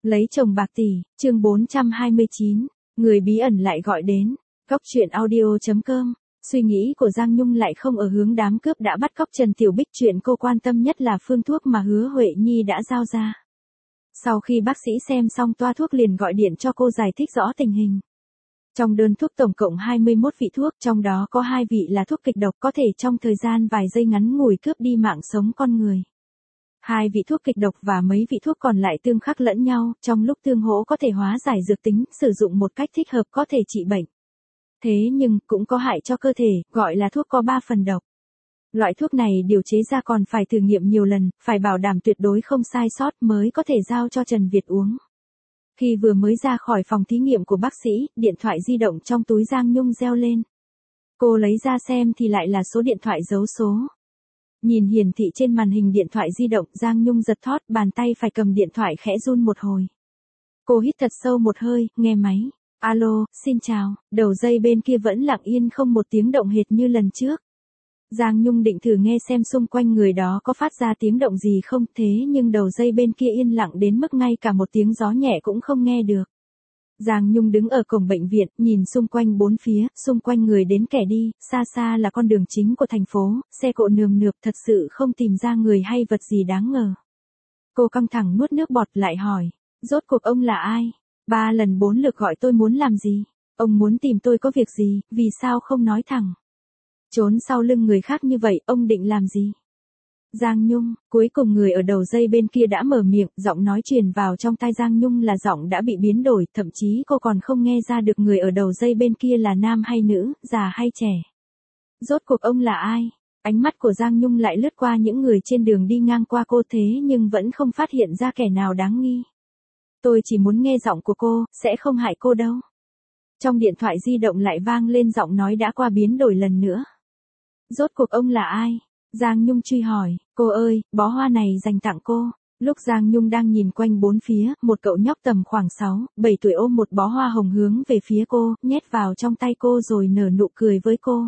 Lấy chồng bạc tỷ, chương 429, người bí ẩn lại gọi đến. Góc truyện audio.com. Suy nghĩ của Giang Nhung lại không ở hướng đám cướp đã bắt cóc Trần Tiểu Bích, chuyện cô quan tâm nhất là phương thuốc mà Hứa Huệ Nhi đã giao ra. Sau khi bác sĩ xem xong toa thuốc liền gọi điện cho cô giải thích rõ tình hình. Trong đơn thuốc tổng cộng 21 vị thuốc, trong đó có 2 vị là thuốc kịch độc có thể trong thời gian vài giây ngắn ngủi cướp đi mạng sống con người. 2 vị thuốc kịch độc và mấy vị thuốc còn lại tương khắc lẫn nhau, trong lúc tương hỗ có thể hóa giải dược tính, sử dụng một cách thích hợp có thể trị bệnh. Thế nhưng, cũng có hại cho cơ thể, gọi là thuốc có 3 phần độc. Loại thuốc này điều chế ra còn phải thử nghiệm nhiều lần, phải bảo đảm tuyệt đối không sai sót mới có thể giao cho Trần Việt uống. Khi vừa mới ra khỏi phòng thí nghiệm của bác sĩ, điện thoại di động trong túi Giang Nhung reo lên. Cô lấy ra xem thì lại là số điện thoại giấu số. Nhìn hiển thị trên màn hình điện thoại di động, Giang Nhung giật thót, bàn tay phải cầm điện thoại khẽ run một hồi. Cô hít thật sâu một hơi, nghe máy. Alo, xin chào, đầu dây bên kia vẫn lặng yên không một tiếng động hệt như lần trước. Giang Nhung định thử nghe xem xung quanh người đó có phát ra tiếng động gì không, thế nhưng đầu dây bên kia yên lặng đến mức ngay cả một tiếng gió nhẹ cũng không nghe được. Giang Nhung đứng ở cổng bệnh viện, nhìn xung quanh bốn phía, xung quanh người đến kẻ đi, xa xa là con đường chính của thành phố, xe cộ nườm nượp, thật sự không tìm ra người hay vật gì đáng ngờ. Cô căng thẳng nuốt nước bọt lại hỏi, rốt cuộc ông là ai? 3 lần 4 lượt gọi tôi muốn làm gì? Ông muốn tìm tôi có việc gì, vì sao không nói thẳng? Trốn sau lưng người khác như vậy, ông định làm gì? Giang Nhung, cuối cùng người ở đầu dây bên kia đã mở miệng, giọng nói truyền vào trong tai Giang Nhung là giọng đã bị biến đổi, thậm chí cô còn không nghe ra được người ở đầu dây bên kia là nam hay nữ, già hay trẻ. Rốt cuộc ông là ai? Ánh mắt của Giang Nhung lại lướt qua những người trên đường đi ngang qua cô thế nhưng vẫn không phát hiện ra kẻ nào đáng nghi. Tôi chỉ muốn nghe giọng của cô, sẽ không hại cô đâu. Trong điện thoại di động lại vang lên giọng nói đã qua biến đổi lần nữa. Rốt cuộc ông là ai? Giang Nhung truy hỏi, cô ơi, bó hoa này dành tặng cô. Lúc Giang Nhung đang nhìn quanh bốn phía, một cậu nhóc tầm khoảng 6, 7 tuổi ôm một bó hoa hồng hướng về phía cô, nhét vào trong tay cô rồi nở nụ cười với cô.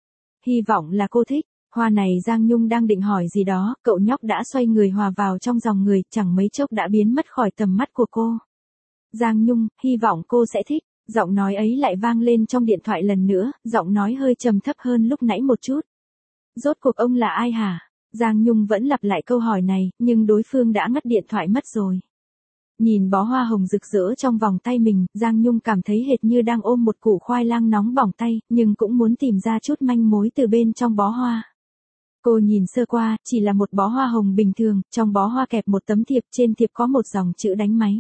Hy vọng là cô thích. Hoa này Giang Nhung đang định hỏi gì đó, cậu nhóc đã xoay người hòa vào trong dòng người, chẳng mấy chốc đã biến mất khỏi tầm mắt của cô. Giang Nhung, hy vọng cô sẽ thích. Giọng nói ấy lại vang lên trong điện thoại lần nữa, giọng nói hơi trầm thấp hơn lúc nãy một chút. Rốt cuộc ông là ai hả? Giang Nhung vẫn lặp lại câu hỏi này, nhưng đối phương đã ngắt điện thoại mất rồi. Nhìn bó hoa hồng rực rỡ trong vòng tay mình, Giang Nhung cảm thấy hệt như đang ôm một củ khoai lang nóng bỏng tay, nhưng cũng muốn tìm ra chút manh mối từ bên trong bó hoa. Cô nhìn sơ qua, chỉ là một bó hoa hồng bình thường, trong bó hoa kẹp một tấm thiệp, trên thiệp có một dòng chữ đánh máy.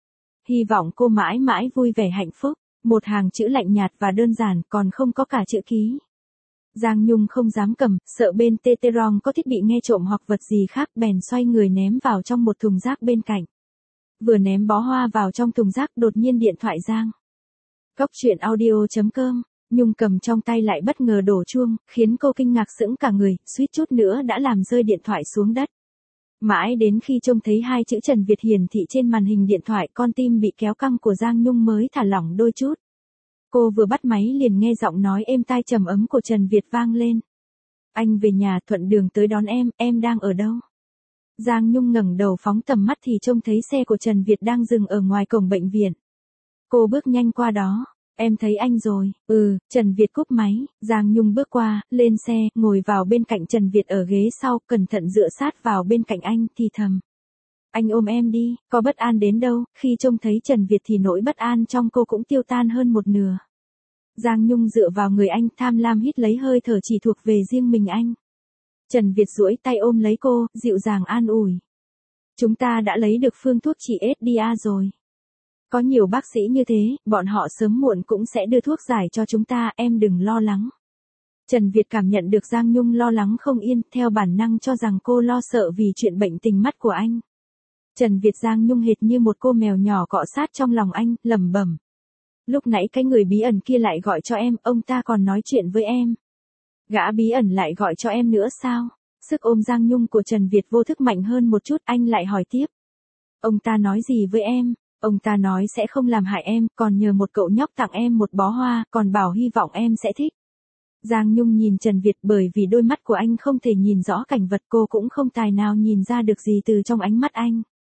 Hy vọng cô mãi mãi vui vẻ hạnh phúc, một hàng chữ lạnh nhạt và đơn giản, còn không có cả chữ ký. Giang Nhung không dám cầm, sợ bên Teterong có thiết bị nghe trộm hoặc vật gì khác, bèn xoay người ném vào trong một thùng rác bên cạnh. Vừa ném bó hoa vào trong thùng rác, đột nhiên điện thoại rang. Góc truyện audio.com. Nhung cầm trong tay lại bất ngờ đổ chuông, khiến cô kinh ngạc sững cả người, suýt chút nữa đã làm rơi điện thoại xuống đất. Mãi đến khi trông thấy 2 chữ Trần Việt hiển thị trên màn hình điện thoại, con tim bị kéo căng của Giang Nhung mới thả lỏng đôi chút. Cô vừa bắt máy liền nghe giọng nói êm tai trầm ấm của Trần Việt vang lên. Anh về nhà, thuận đường tới đón em đang ở đâu? Giang Nhung ngẩng đầu phóng tầm mắt thì trông thấy xe của Trần Việt đang dừng ở ngoài cổng bệnh viện. Cô bước nhanh qua đó. Em thấy anh rồi. Trần Việt cúp máy, Giang Nhung bước qua, lên xe, ngồi vào bên cạnh Trần Việt ở ghế sau, cẩn thận dựa sát vào bên cạnh anh, thì thầm. Anh ôm em đi, có bất an đến đâu, khi trông thấy Trần Việt thì nỗi bất an trong cô cũng tiêu tan hơn một nửa. Giang Nhung dựa vào người anh, tham lam hít lấy hơi thở chỉ thuộc về riêng mình anh. Trần Việt duỗi tay ôm lấy cô, dịu dàng an ủi. Chúng ta đã lấy được phương thuốc trị SDA rồi. Có nhiều bác sĩ như thế, bọn họ sớm muộn cũng sẽ đưa thuốc giải cho chúng ta, em đừng lo lắng. Trần Việt cảm nhận được Giang Nhung lo lắng không yên, theo bản năng cho rằng cô lo sợ vì chuyện bệnh tình mắt của anh. Trần Việt Giang Nhung hệt như một cô mèo nhỏ cọ sát trong lòng anh, lẩm bẩm. Lúc nãy cái người bí ẩn kia lại gọi cho em, ông ta còn nói chuyện với em. Gã bí ẩn lại gọi cho em nữa sao? Sức ôm Giang Nhung của Trần Việt vô thức mạnh hơn một chút, anh lại hỏi tiếp. Ông ta nói gì với em? Ông ta nói sẽ không làm hại em, còn nhờ một cậu nhóc tặng em một bó hoa, còn bảo hy vọng em sẽ thích. Giang Nhung nhìn Trần Việt, bởi vì đôi mắt của anh không thể nhìn rõ cảnh vật, cô cũng không tài nào nhìn ra được gì từ trong ánh mắt anh.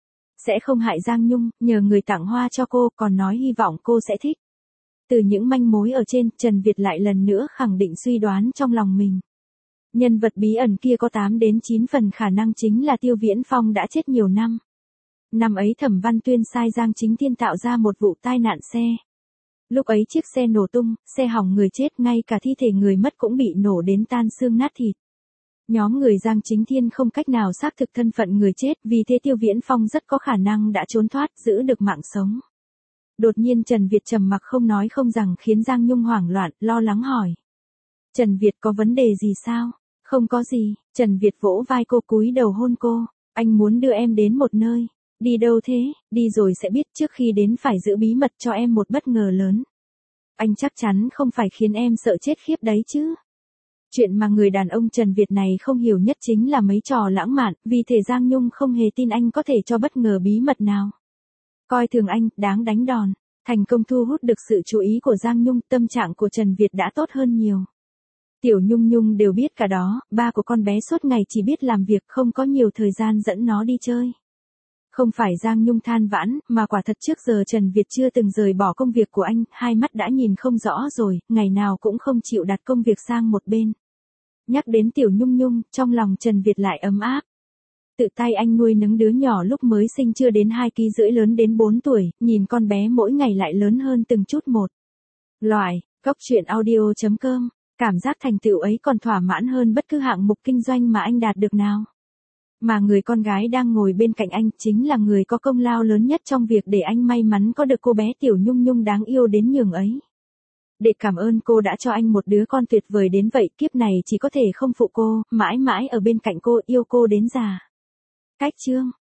sẽ không hại Giang Nhung, nhờ người tặng hoa cho cô, còn nói hy vọng cô sẽ thích. Từ những manh mối ở trên, Trần Việt lại lần nữa khẳng định suy đoán trong lòng mình. Nhân vật bí ẩn kia có 8 đến 9 phần khả năng chính là Tiêu Viễn Phong đã chết nhiều năm. Năm ấy Thẩm Văn Tuyên sai Giang Chính Thiên tạo ra một vụ tai nạn xe. Lúc ấy chiếc xe nổ tung, xe hỏng người chết, ngay cả thi thể người mất cũng bị nổ đến tan xương nát thịt. Nhóm người Giang Chính Thiên không cách nào xác thực thân phận người chết, vì thế Tiêu Viễn Phong rất có khả năng đã trốn thoát, giữ được mạng sống. Đột nhiên Trần Việt trầm mặc không nói không rằng, khiến Giang Nhung hoảng loạn, lo lắng hỏi. Trần Việt có vấn đề gì sao? Không có gì, Trần Việt vỗ vai cô, cúi đầu hôn cô. Anh muốn đưa em đến một nơi. Đi đâu thế? Đi rồi sẽ biết, trước khi đến phải giữ bí mật cho em một bất ngờ lớn. Anh chắc chắn không phải khiến em sợ chết khiếp đấy chứ. Chuyện mà người đàn ông Trần Việt này không hiểu nhất chính là mấy trò lãng mạn, vì thể Giang Nhung không hề tin anh có thể cho bất ngờ bí mật nào. Coi thường anh, đáng đánh đòn. Thành công thu hút được sự chú ý của Giang Nhung, tâm trạng của Trần Việt đã tốt hơn nhiều. Tiểu Nhung Nhung đều biết cả đó, ba của con bé suốt ngày chỉ biết làm việc, không có nhiều thời gian dẫn nó đi chơi. Không phải Giang Nhung than vãn, mà quả thật trước giờ Trần Việt chưa từng rời bỏ công việc của anh, hai mắt đã nhìn không rõ rồi, ngày nào cũng không chịu đặt công việc sang một bên. Nhắc đến Tiểu Nhung Nhung, trong lòng Trần Việt lại ấm áp. Tự tay anh nuôi nấng đứa nhỏ lúc mới sinh chưa đến 2,5 kg lớn đến 4 tuổi, nhìn con bé mỗi ngày lại lớn hơn từng chút một. Loại, Góc Truyện Audio.com, cảm giác thành tựu ấy còn thỏa mãn hơn bất cứ hạng mục kinh doanh mà anh đạt được nào. Mà người con gái đang ngồi bên cạnh anh chính là người có công lao lớn nhất trong việc để anh may mắn có được cô bé Tiểu Nhung Nhung đáng yêu đến nhường ấy. Để cảm ơn cô đã cho anh một đứa con tuyệt vời đến vậy, kiếp này chỉ có thể không phụ cô, mãi mãi ở bên cạnh cô, yêu cô đến già. Cách chương